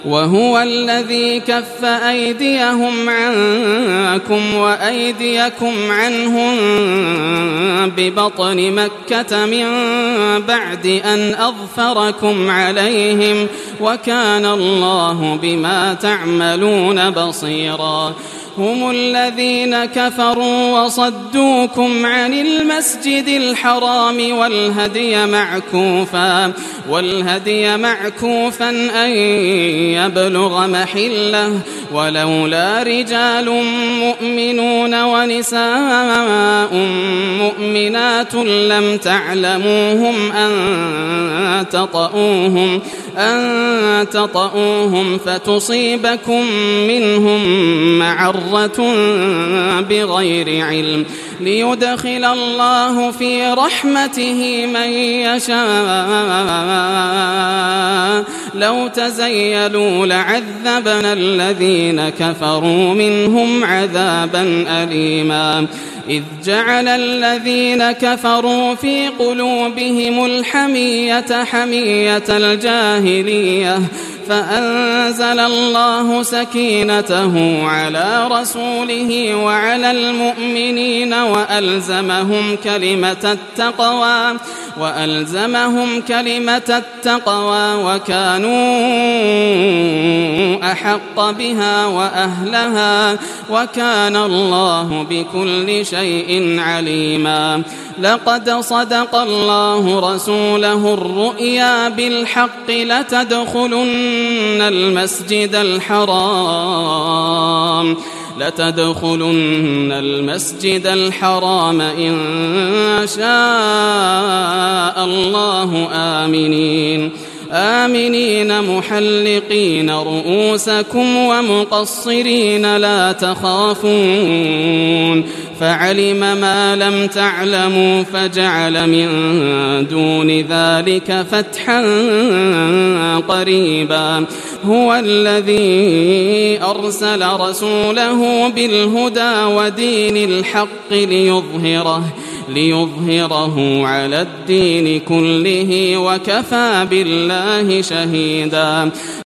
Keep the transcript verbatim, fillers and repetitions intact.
وهو الذي كف أيديهم عنكم وأيديكم عنهم ببطن مكة من بعد أن أظفركم عليهم وكان الله بما تعملون بصيرا. هم الذين كفروا وصدوكم عن المسجد الحرام والهدي معكوفا والهدي معكوفا أن يبلغ محله ولولا رجال مؤمنون ونساء مؤمنات لم تعلموهم أن تطؤوهم أن تطؤوهم فتصيبكم منهم معرة بغير علم ليدخل الله في رحمته من يشاء لو تزيلوا لعذبنا الذين كفروا منهم عذابا أليما. إذ جعل الذين كفروا في قلوبهم الحمية حمية الجاهلية فأنزل الله سكينته على رسوله وعلى المؤمنين وألزمهم كلمة التقوى وألزمهم كلمة التقوى وكانوا أحق بها وأهلها وكان الله بكل شيء عليما. لقد صدق الله رسوله الرؤيا بالحق لتدخلن المسجد الحرام لتدخلن المسجد الحرام إن شاء الله آمنين آمنين محلقين رؤوسكم ومقصرين لا تخافون فعلم ما لم تعلموا فجعل من دون ذلك فتحا قريبا. هو الذي أرسل رسوله بالهدى ودين الحق ليظهره ليظهره على الدين كله وكفى بالله شهيدا.